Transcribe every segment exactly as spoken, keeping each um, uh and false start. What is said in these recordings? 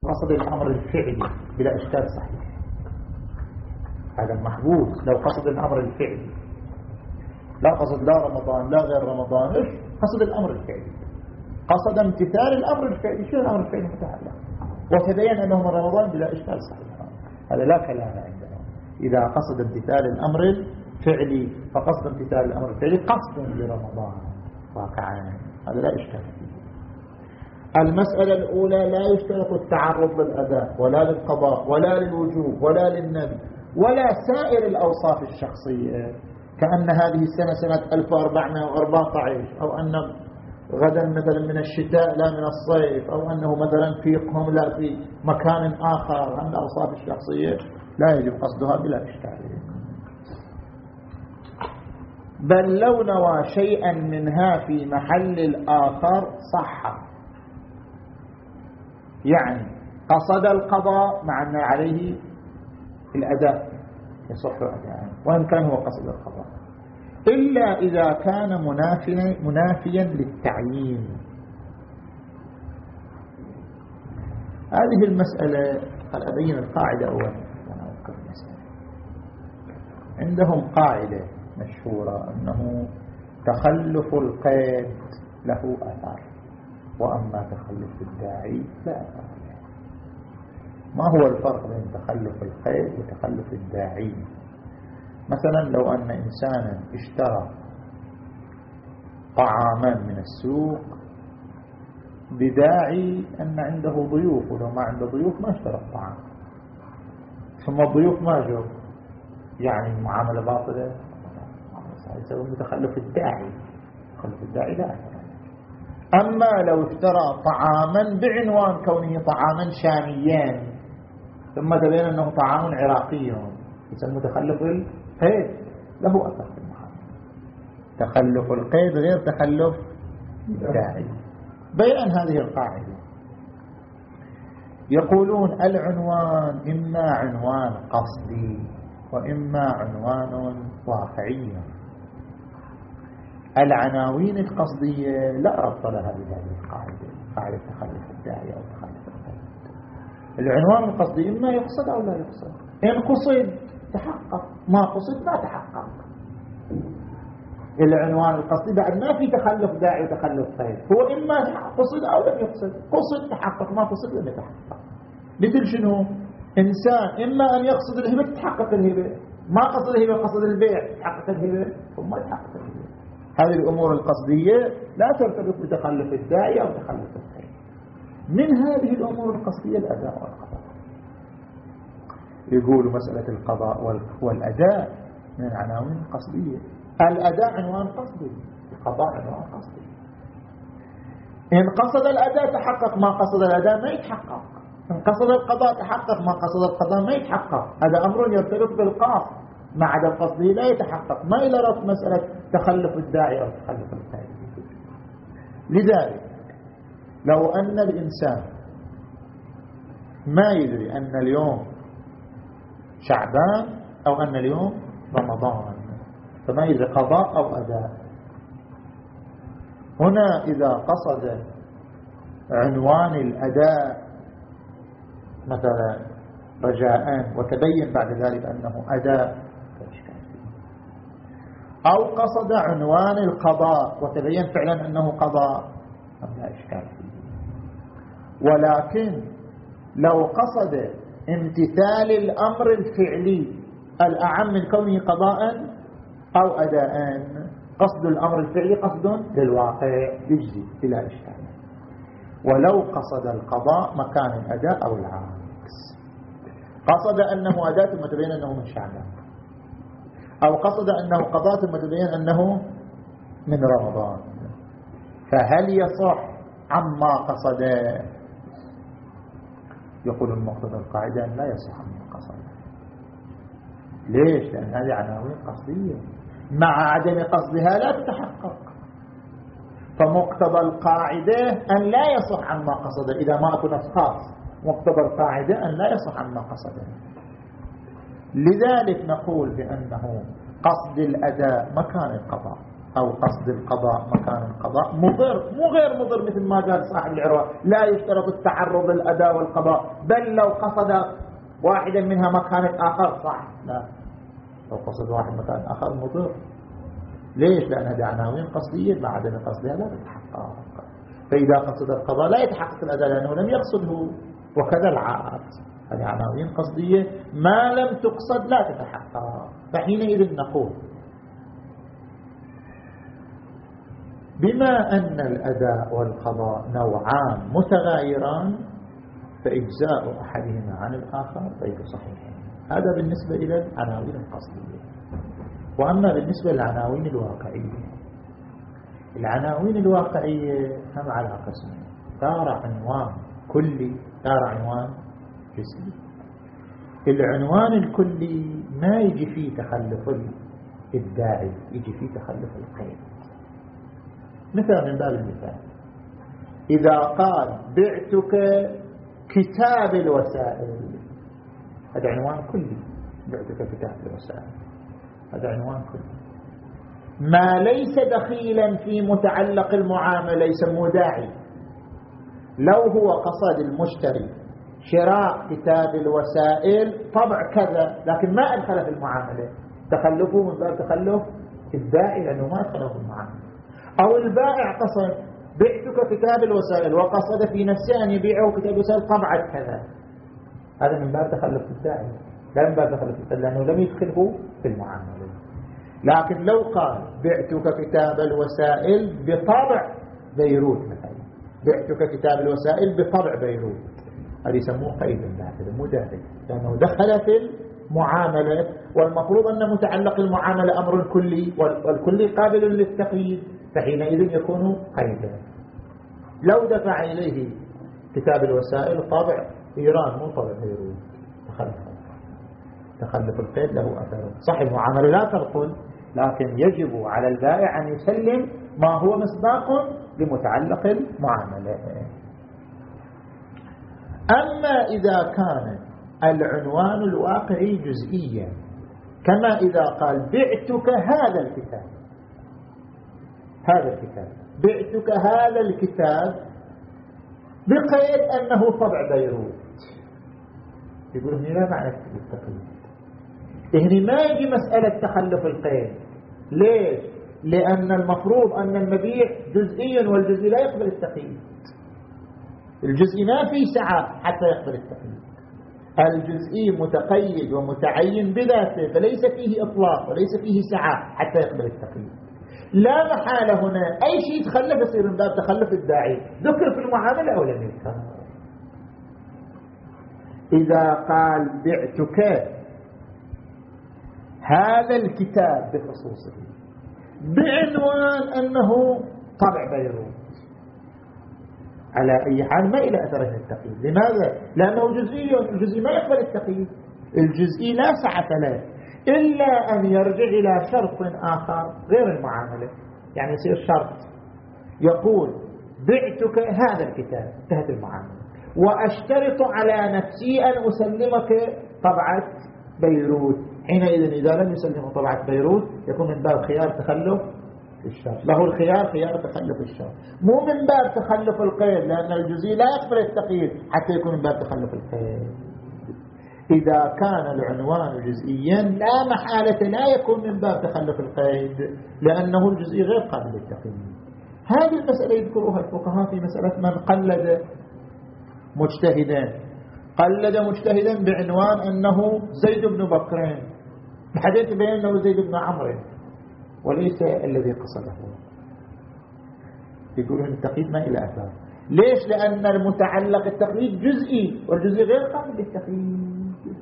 قصد الأمر الفعلي بلا إشكال صحيح، هذا محبوس. لو قصد الأمر الفعلي، لا قصد لا رمضان لا غير رمضان، قصد الأمر الفعلي، قصد امتثال الأمر الفعلي. شو الأمر الفعلي متعلق؟ وتبين أنه من رمضان بلا إشكال صحيح، هذا لا كلام عندنا. إذا قصد امتثال الأمر الفعلي فقصد امتثال الأمر الفعلي قصد لرمضان واقعا، هذا لا إشكال فيه. المسألة الأولى لا يشترط التعرض للأداء ولا للقضاء ولا للوجوب ولا للندب ولا سائر الأوصاف الشخصية، كأن هذه السنة سنة ألف وأربعمائة وأربعة عشر، أو أن غدا مثلا من الشتاء لا من الصيف، أو أنه مثلا في قوم لا في مكان آخر. هذه الأوصاف الشخصية لا يجب قصدها بلا إشكال، بل لو نوى شيئا منها في محل الآخر صح. يعني قصد القضاء مع أن عليه الأداء يصح أداء وإن كان هو قصد القضاء، إلا إذا كان منافيا, منافيا للتعيين. هذه المسألة قد أبين القاعدة أولا. عندهم قاعدة مشهورة أنه تخلف القيد له أثر، وأما تخلف الداعي لا أثر له. ما هو الفرق بين تخلف القيد وتخلف الداعي؟ مثلا لو أن إنسانا اشترى طعاما من السوق بداعي أن عنده ضيوف، ولو ما عنده ضيوف ما اشترى الطعام، ثم الضيوف ما جو، يعني المعاملة باطلة، يسوي تخلف الداعي. تخلف الداعي لا أثر. أما لو اشترى طعاما بعنوان كونه طعاما شاميا ثم تبين أنه طعام عراقي، يسمى تخلف القيد له أثر في المعاملة. تخلف القيد غير تخلف الداعي. بيان هذه القاعدة يقولون العنوان إما عنوان قصدي وإما عنوان واقعي. العناوين القصدية لا ربط لها بهذه القاعدة، قاعدة تخلف الداعي أو تخلف القيد. العنوان القصدي إما يقصد أو لا يقصد، إن قصد تحقق، ما قصد ما تحقق. العنوان القصدي بعد ما في تخلف داعي وتخلف قيد، هو إما قصد أو لم يقصد. قصد تحقق، ما قصد لم يتحقق. مثل شنو؟ إنسان إما أن يقصد الهبة تتحقق الهبة، ما قصد الهبة قصد البيع تحقق الهبة ثم تحقق الهبة. هذه الأمور القصدية لا ترتبط بتخلف الداعي أو تخلف القيد. من هذه الأمور القصدية الأداء والقضاء. يقولوا مسألة القضاء والأداء من العناوين القصدية. الأداء عنوان قصدي، القضاء عنوان قصدي. إن قصد الأداء تحقق، ما قصد الأداء ما يتحقق. إن قصد القضاء تحقق، ما قصد القضاء ما يتحقق. هذا أمر يرتبط بالقاصد، مع عدم قصده لا يتحقق. ما إلى ربط مسألة تخلف الداعي أو تخلف القيد. لذلك لو أن الإنسان ما يدري أن اليوم شعبان أو أن اليوم رمضان، فما يدري قضاء أو أداء، هنا إذا قصد عنوان الأداء مثلا رجاء وتبين بعد ذلك أنه أداء أو قصد عنوان القضاء وتبين فعلا أنه قضاء، لا إشكال فيه. ولكن لو قصد امتثال الأمر الفعلي الأعم من كونه قضاء أو أداء، قصد الأمر الفعلي قصد للواقع يجزي بلا إشكال. ولو قصد القضاء مكان الأداء أو العكس، قصد أنه أداء ثم تبين أنه من شعبان، أو قصد أنه قضاء ثم تبين أنه من رمضان، فهل يصح عما قصد؟ يقول المقتضى القاعدة لا يصح عما قصد. ليش؟ لأن هذه عناوين قصدية مع عدم قصدها لا تتحقق. فمقتضى القاعدة أن لا يصح عما قصد إذا ما أكون خاص. مقتضى القاعدة أن لا يصح عما قصد. لذلك نقول بأنه قصد الأداء مكان القضاء، أو قصد القضاء مكان القضاء مضر، مو غير مضر مثل ما قال صاحب العروة لا يشترط التعرض للأداء والقضاء، بل لو قصد واحدا منها مكان آخر صح، لا لو قصد واحد مكان آخر مضر. ليش؟ لأن هذه عناوين قصدية، مع عدم قصدها لا تتحقق. فإذا قصد القضاء لا يتحقق الأداء لأنه لم يقصده، وكذا العاقد، هذه عناوين قصدية ما لم تقصد لا تتحقق. فحينئذ نقول بما أن الأداء والقضاء نوعان متغايران فإجزاء أحدهما عن الآخر غير صحيح. هذا بالنسبة إلى العناوين القصدية. وأما بالنسبة للعناوين الواقعية، العناوين الواقعية هم على قسمين: دار عنوان كلي، دار عنوان جزئي. العنوان الكلي ما يجي فيه تخلف الداعي، يجي فيه تخلف القيد. مثلا من باب المثال، إذا قال بعتك كتاب الوسائل، هذا عنوان كلي، بعتك كتاب الوسائل، هذا عنوان كلي. ما ليس دخيلا في متعلق المعاملة يسموه داعي. لو هو قصد المشتري شراء كتاب الوسائل طبع كذا لكن ما أدخل في المعاملة، تخلفه من باب تخلف الداعي لأنه ما أدخله في المعاملة. أو البائع قصد بعتك كتاب الوسائل وقصد في نفسه أن يبيعه كتاب الوسائل طبعة كذا، هذا من باب تخلف الداعي لا من باب تخلف الداعي لأنه لم يدخله في المعاملة. لكن لو قال بعتك كتاب الوسائل بطبع بيروت مثلا، بعتك كتاب الوسائل بطبع بيروت، هذا يسموه قيد داخل مو داخل لأنه دخل في المعاملة، والمفروض أن متعلق المعاملة أمر كلي والكلي قابل للتقييد، فحينئذ يكون قيدا. لو دفع إليه كتاب الوسائل طبع إيران مو طبع بيروت، تخلف تخلف القيد له أثر. صح المعاملة لا تبطل، لكن يجب على البائع أن يسلم ما هو مصداق لمتعلق المعاملة. أما إذا كان العنوان الواقعي جزئيا، كما إذا قال بعتك هذا الكتاب، هذا الكتاب بعتك هذا الكتاب بقيد أنه طبع بيروت، يقول هنا لا معنى التقييد، هنا ما يجي مسألة تخلف القيد. ليش؟ لأن المفروض أن المبيع جزئي والجزئي لا يقبل التقييد، الجزئي ما فيه سعة حتى يقبل التقييد، الجزئي متقيد ومتعين بذاته فليس فيه إطلاق وليس فيه سعة حتى يقبل التقييد. لا محالة هنا أي شيء يتخلف يصير من باب تخلف الداعي، ذكر في المعاملة أو لم يذكر. إذا قال بعتك هذا الكتاب بخصوصه بعنوان أنه طبع بيروت، على أي حال ما إلى أثره التقييد. لماذا؟ لأنه جزئي، الجزئي ما يقبل التقييد، الجزئي لا سعة له إلا أن يرجع إلى شرط آخر غير المعاملة. يعني يصير شرط يقول بعتك هذا الكتاب، انتهت المعاملة، وأشترط على نفسي أن أسلمك طبعة بيروت. حينئذ إذا لم يسلم طبعة بيروت يكون من باب خيار تخلف الشرط، له الخيار خيار تخلف الشرط، مو من باب تخلف القيد، لأن الجزئي لا يقبل التقييد حتى يكون من باب تخلف القيد. إذا كان العنوان جزئيا لا محالة لا يكون من باب تخلف القيد، لأنه الجزئي غير قابل للتقييد. هذه المسألة يذكرها الفقهاء في مسألة من قلد مجتهدا، قلد مجتهدا بعنوان أنه زيد بن بكر، الحديث بين أنه زيد بن عمرو وليس الذي قصده، يقولون التقييد ما إلى أثار. ليش؟ لأن المتعلق التقييد جزئي والجزئي غير قابل للتقييد.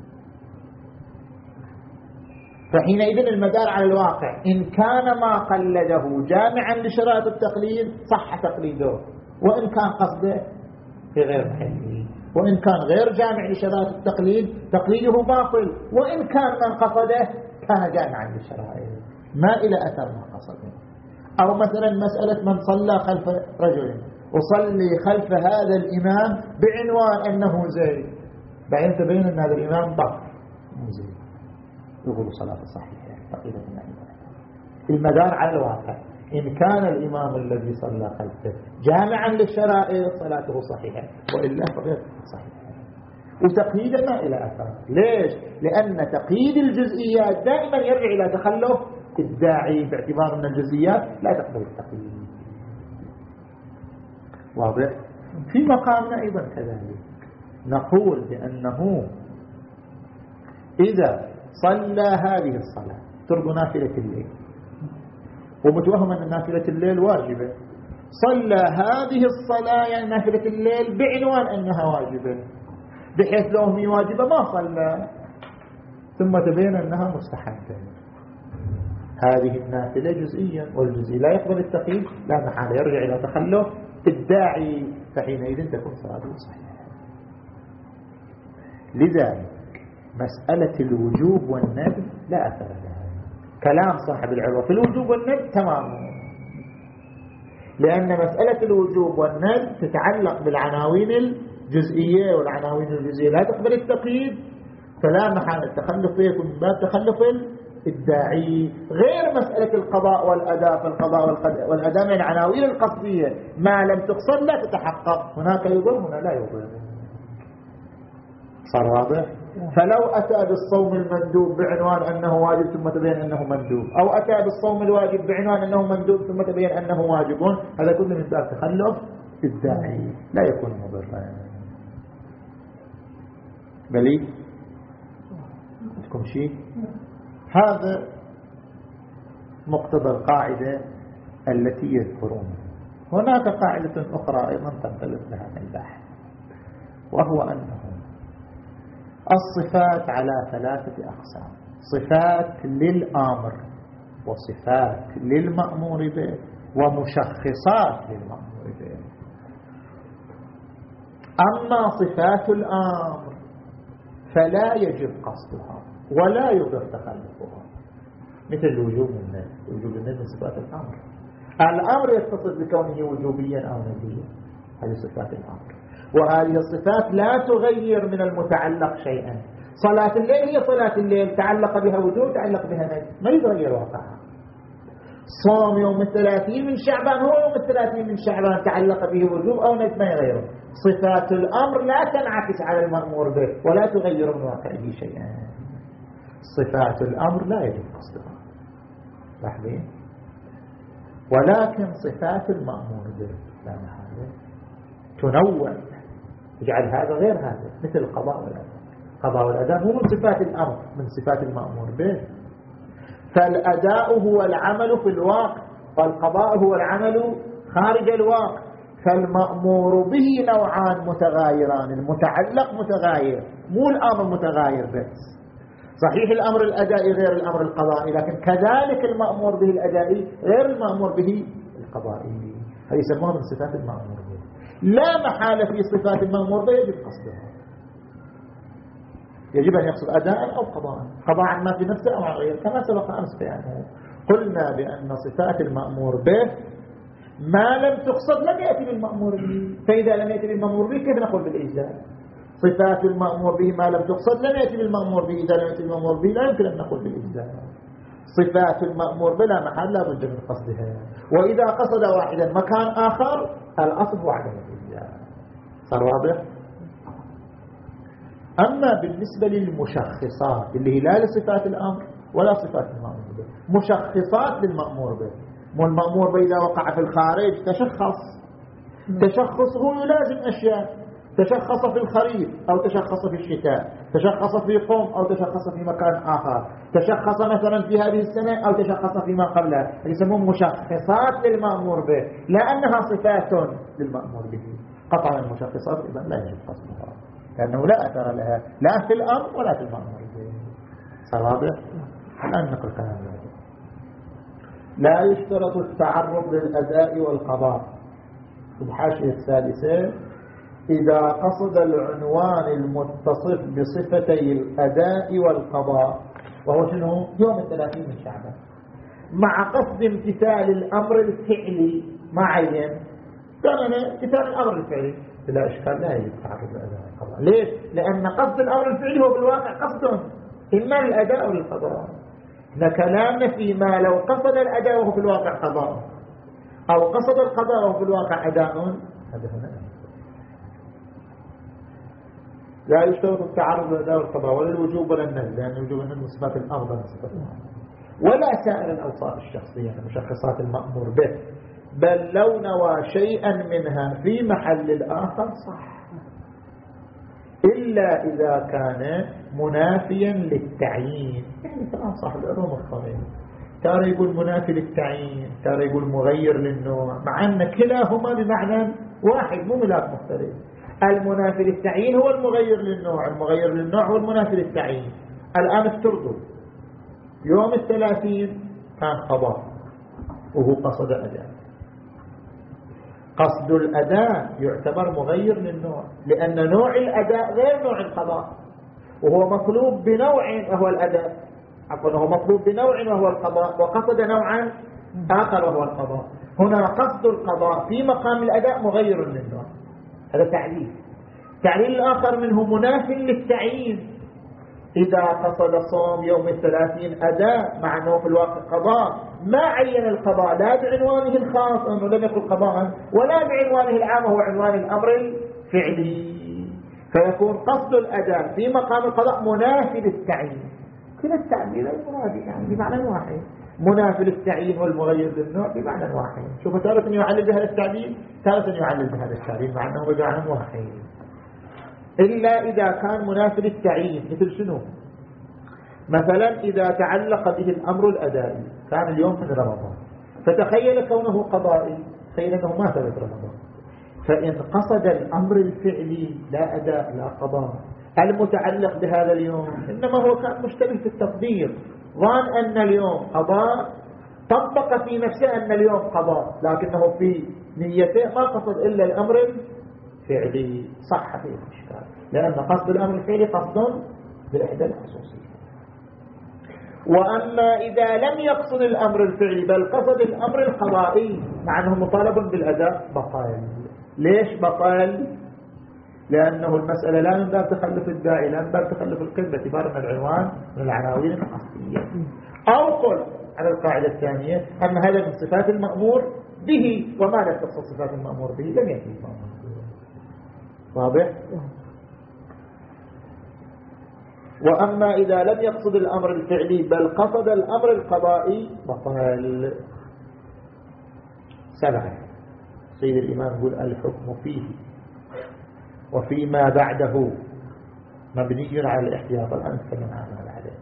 فحينئذ المدار على الواقع، إن كان ما قلده جامعا لشرائط التقليد صح تقليده، وإن كان قصده في غير محله، وإن كان غير جامع لشرائط التقليد تقليده باطل، وإن كان من قصده كان جامعا للشرائط ما إلى أثر ما قصده. أو مثلا مسألة من صلى خلف رجل وصلي خلف هذا الإمام بعنوان أنه زيد، بعدين تبين أن هذا الإمام بكر مو زيد، يقول صلاة صحيحة تقريبا. المدار على الواقع، إن كان الإمام الذي صلى خلفه جامعا للشرائع صلاته صحيحة، وإلا فغير صحيحة. وتقييد ما إلى أثر. ليش؟ لأن تقييد الجزئيات دائما يرجع إلى تخلف الداعي، باعتبار أن الجزئيات لا تقبل التقييد. واضح؟ في مقامنا أيضا كذلك نقول بأنه إذا صلى هذه الصلاة ترك نافلة الليل، ومتوهم أن نافلة الليل واجبة، صلى هذه الصلاة يعني نافلة الليل بعنوان أنها واجبة، بحيث لو هي واجبة ما صلى، ثم تبين أنها مستحبة، هذه النافلة جزئيا، والجزئي لا يقبل التقييد، لا محالة يرجع إلى تخلف الداعي، فحينئذ تكون صلاته صحيحة. لذلك مسألة الوجوب والندب لا أثر لها. كلام صاحب العروة في الوجوب والندب تمام، لأن مسألة الوجوب والندب تتعلق بالعناوين الجزئية، والعناوين الجزئية لا تقبل التقييد، فلا محال التخلف يكون من باب تخلف الداعي، غير مسألة القضاء والأداء. فالقضاء والأداء من العناوين القصدية، ما لم تقصد لا تتحقق، هناك يضر هنا لا يضر. صار واضح؟ فلو أتى بالصوم المندوب بعنوان أنه واجب ثم تبين أنه مندوب، أو أتى بالصوم الواجب بعنوان أنه مندوب ثم تبين أنه واجب، هذا كله من باب تخلف الداعي، لا يكون مضرا. بلي عندكم شيء؟ هذا مقتضى القاعدة التي يذكرونها. هناك قاعدة أخرى أيضا تنطلق لها من البحث، وهو أنه الصفات على ثلاثة أقسام: صفات للآمر، وصفات للمأمور به، ومشخصات للمأمور به. أما صفات الآمر فلا يجب قصدها ولا يضر تخلفها، مثل الوجوب والندب. الوجوب والندب من صفات الأمر، الأمر يتصف بكونه وجوبيا أو ندبيا، هذه صفات الأمر، وهذه الصفات لا تغير من المتعلق شيئا. صلاة الليل هي صلاة الليل، تعلق بها وجوب تعلق بها ندب، ما يتغير واقعها. صوم يوم الثلاثين من شعبان هو يوم الثلاثين من شعبان، تعلق به وجوب أو ندب ما يغيره. صفات الأمر لا تنعكس على المأمور به ولا تغير من واقعه شيئا. صفات الأمر لا يجب قصدها، لاحظين، ولكن صفات المأمور به لا محالة تنوع، تجعل هذا غير هذا، مثل القضاء والأداء. القضاء والأداء مو من صفات الأمر، من صفات المأمور به. فالأداء هو العمل في الواقع، والقضاء هو العمل خارج الواقع. فالمأمور به نوعان متغايران، المتعلق متغاير، مو الأمر متغاير بس. صحيح الأمر الأدائي غير الأمر القضائي، لكن كذلك المأمور به الأدائي غير المأمور به القضائي، هذه يسموها من صفات المأمور به. لا محالة في صفات المأمور به يجب قصدها، يجب أن يقصد أداء أو قضاء، قضاء ما في نفسه أو غيره، كما سبق أمس بيانه. قلنا بأن صفات المأمور به ما لم تقصد لم يأتي بالمأمور به، فإذا لم يأتي بالمأمور به كيف نقول بالإجزاء؟ صفات المأمور به ما لم تقصد لم يأتي بالمأمور به، إذا لم يأتي بالمأمور به لا يمكن أن نقول بالإجزاء. صفات المأمور به لا محل لا بد من قصدها، وإذا قصد واحدا مكان آخر الأصل هو عدم الإجزاء. صار واضح؟ أما بالنسبة للمشخصات اللي هي لا لصفات الأمر ولا صفات المأمور به، مشخصات للمأمور به. والمأمور به إذا وقع في الخارج تشخص، تشخصه يلازم أشياء، تشخص في الخريف أو تشخص في الشتاء، تشخص في قوم أو تشخص في مكان آخر، تشخص مثلا في هذه السنة أو تشخص فيما قبلها، يسمون مشخصات للمأمور به، لا أنها صفات للمأمور به. قطعا المشخصات إذا لا يجب قصدها، لأنه لا أثر لها لا في الأمر ولا في المأمور به. صار واضح؟ الآن نقل كلام الله. لا يشترط التعرض للأداء والقضاء. في الحاشية الثالثة: إذا قصد العنوان المتصف بصفتي الأداء والقضاء، وهو شنو؟ يوم الثلاثين من شعبان، مع قصد امتثال الأمر الفعلي مع عين، كان امتثال الأمر الفعلي بلا إشكال لا يجب تعرض للأداء والقضاء. ليش؟ لأن قصد الأمر الفعلي هو بالواقع قصد إما للأداء أو للقضاء. كلامنا فيما لو قصد الأداء وهو في الواقع قضاء، أو قصد القضاء وفي الواقع أداء، هذا هنا لا يشترط التعرض لأداء القضاء ولا الوجوب ولا النهي، لأن الوجوب والنهي من صفات الأفضل من صفات الأفضل، ولا سائر الأوصاف الشخصية مشخصات المأمور به، بل لو نوى شيئا منها في محل الآخر صح، إلا إذا كان منافيا للتعيين. يعني كلام صاحب العلوم الصغير ترى يقول منافي للتعيين، ترى يقول مغير للنوع، مع أن كلاهما بمعنى واحد مو ملاك مختلف. المنافي للتعيين هو المغير للنوع، المغير للنوع هو المنافي للتعيين. الآن افترضوا يوم الثلاثين كان قضاء وهو قصد أداء، قصد الأداء يعتبر مغير للنوع، لأن نوع الأداء غير نوع القضاء، وهو مطلوب بنوع وهو الأداء، عفوا هو مطلوب بنوع وهو القضاء، وقصد نوعا آخر وهو القضاء. هنا قصد القضاء في مقام الأداء مغير للنوع، هذا تعليل. تعليل الآخر منه مناف للتعيين، إذا قصد صوم يوم الثلاثين أداء مع أنه في الواقع قضاء، ما عين القضاء لا بعنوانه الخاص أنه لم يكن قضاء، ولا بعنوانه العام هو عنوان الأمر الفعلي، فيكون قصد الأداء في مقام القضاء منافي للتعيين. كلا التعبيرين مرادي يعني بمعنى واحد، منافي للتعيين والمغير للنوع بمعنى واحد. شوف تارة يعلل بهذا التعبير، تارة يعلل بهذا التعبير، مع أنه بمعنى واحد، إلا إذا كان منافي للتعيين. مثل شنو؟ مثلا إذا تعلق به الأمر الأدائي، كان اليوم من رمضان، فتخيل كونه قضائي، تخيل أنه ما ثبت رمضان، فإن قصد الأمر الفعلي لا أداء لا قضاء المتعلق بهذا اليوم، إنما هو كان مشتبه في التقدير، ظن أن اليوم قضاء، طبق في نفسه أن اليوم قضاء، لكنه في نيته ما قصد إلا الأمر الفعلي، صح فيه الإشكال، لأن قصد الأمر الفعلي قصد بالإحدى الخصوصية. وأما إذا لم يقصد الأمر الفعلي بل قصد الأمر القضائي مع أنه مطالب بالأداء، بطل. ليش بطل؟ لأنه المسألة لا من باب تخلف الداعي، لا من باب تخلف القلب، باعتبار أن العنوان من العناوين الأصلية. أو قل على القاعدة الثانية أن هذا من صفات المأمور به، وما لا تخص صفات المأمور به لم يأتي المأمور. واضح؟ وأما إذا لم يقصد الأمر الفعلي بل قصد الأمر القضائي بطل. سبعة، سيد الإمام يقول الحكم فيه وفيما بعده مبني على الاحتياط. الآن نتكلم عنه العدد،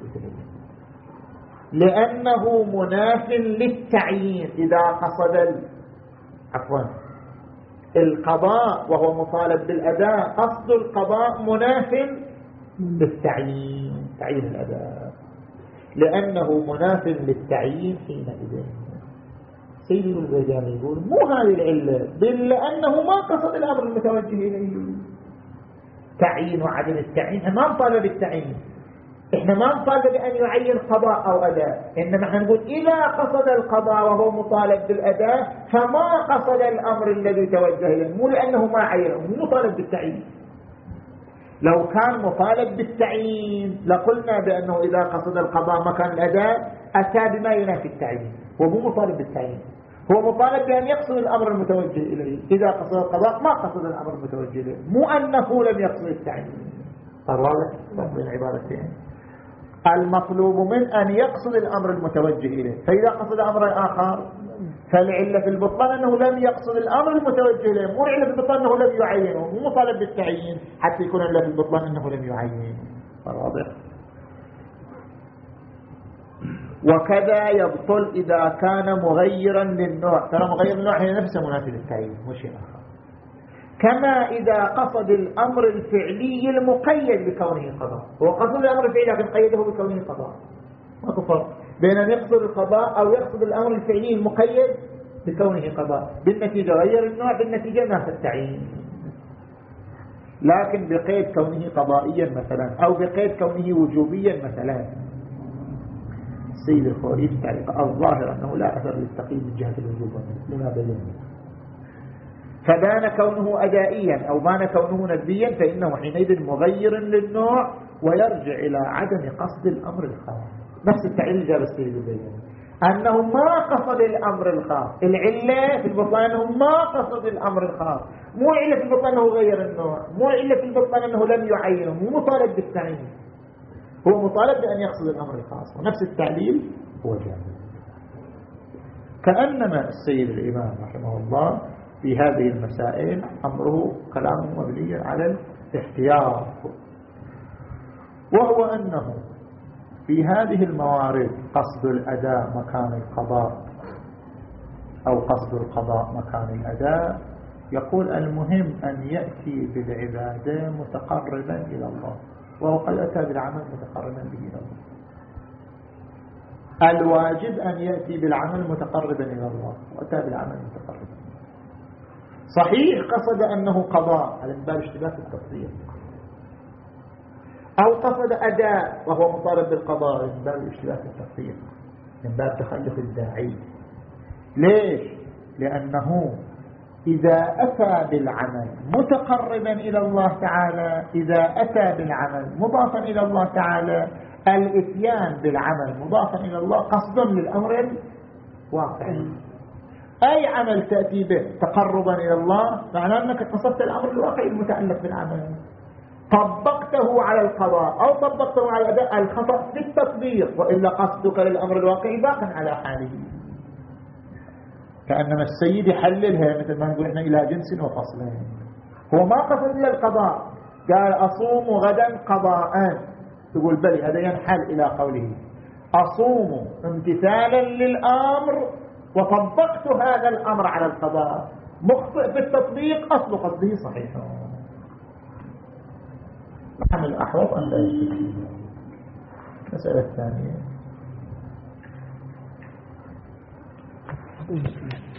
لأنه مناف للتعيين. إذا قصد ال... عفوا القضاء وهو مطالب بالأداء، قصد القضاء مناف للتعيين، تعيين الأداء، لأنه مناف للتعيين حينئذ. سيد البيجاني يقول مو هذه العلة، بل لأنه ما قصد الأمر المتوجه إليه. تعيين وعدم التعيين، ما نطالب بالتعيين، إحنا ما نطالب بأن يعين قضاء أو أداء، إنما احنا نقول إذا قصد القضاء وهو مطالب بالأداء فما قصد الأمر الذي توجه إليه، مو لأنه ما عينه، مو مطالب بالتعيين. لو كان مطالب بالتعيين لقلنا بأنه إذا قصد القضاء مكان الأداء أتى بما ينافي التعيين، هو مو مطالب بالتعيين، هو مطالب بأن يقصد الأمر المتوجه إليه. إذا قصد القضاء ما قصد الأمر المتوجه إليه، مو أنه لم يقصد التعيين. واضح بين عبارتين، المطلوب من أن يقصد الأمر المتوجه إليه، فإذا قصد أمر آخر فالعلة في البطلان أنه لم يقصد الأمر المتوجه إليه، مو العلة في البطلان أنه لم يعينه، مو مطالب بالتعيين حتى يكون العلة في البطلان أنه لم يعين. واضح؟ وكذا يبطل إذا كان مغيرا للنوع، ترى مغير للنوع هي نفسه منافي للتعيين مو شيء آخر. كما إذا قصد الأمر الفعلي المقيد بكونه قضاء، هو قصد الأمر الفعلي لكن قيده بكونه قضاء، ما فرق بين أن يقصد القضاء أو يقصد الأمر الفعلي المقيد بكونه قضاء، بالنتيجة غير النوع، بالنتيجة نافى التعيين، لكن بقيد كونه قضائيا مثلا أو بقيد كونه وجوبيا مثلا. السيد الخوري في تعليق الظاهر أنه لا أثر للتقييد من جهة الوجوب لما بينه، فبان كونه أدائيا أو بان كونه ندبيا فإنه حينئذ مغير للنوع ويرجع إلى عدم قصد الأمر الخاص. نفس التعليل جاب السيد البياني، أنه ما قصد الأمر الخاص. العلة في البطلان أنه ما قصد الأمر الخاص، مو علة في البطلان أنه غير النوع، مو علة في البطلان أنه لم يعينه، مو مطالب بالتعيين، هو مطالب بأن يقصد الأمر الخاص، ونفس التعليل هو جامع. كأنما السيد الإمام رحمه الله في هذه المسائل أمره كلام مبني على الاحتياط، وهو أنه في هذه الموارد قصد الأداء مكان القضاء أو قصد القضاء مكان الأداء، يقول المهم أن يأتي بالعبادة متقربا إلى الله، وهو قد أتى بالعمل متقربا به إلى الله. الواجب أن يأتي بالعمل متقربا إلى الله، وأتى بالعمل متقربا. صحيح قصد أنه قضاء على باب اشتباه التفصيل، أو قصد أداء وهو مطالب بالقضاء من باب اشتباه التفصيل، من باب تخلف الداعي. ليش؟ لأنه إذا أتى بالعمل متقربا إلى الله تعالى، إذا أتى بالعمل مضافا إلى الله تعالى، الإتيان بالعمل مضافا إلى الله قصد للأمر الواقعي. أي عمل تأتي به تقربا إلى الله معناه أنك قصدت الأمر الواقعي المتعلق بالعمل، طبقته على القضاء أو طبقته على الأداء، الخطأ في التطبيق، وإلا قصدك للأمر الواقعي باق على حاله. كأنما السيد يحللها مثل ما نقول احنا إلى جنس وفصلين. هو ما قصد إلا القضاء، قال أصوم غدا قضاء، تقول بلي هذا ينحل إلى قوله أصوم امتثالا للأمر وطبقت هذا الأمر على القضاء، مخطئ في التطبيق، أصل قصده صحيح. نحن الأحوط أن لا يستكفي. المسألة الثانية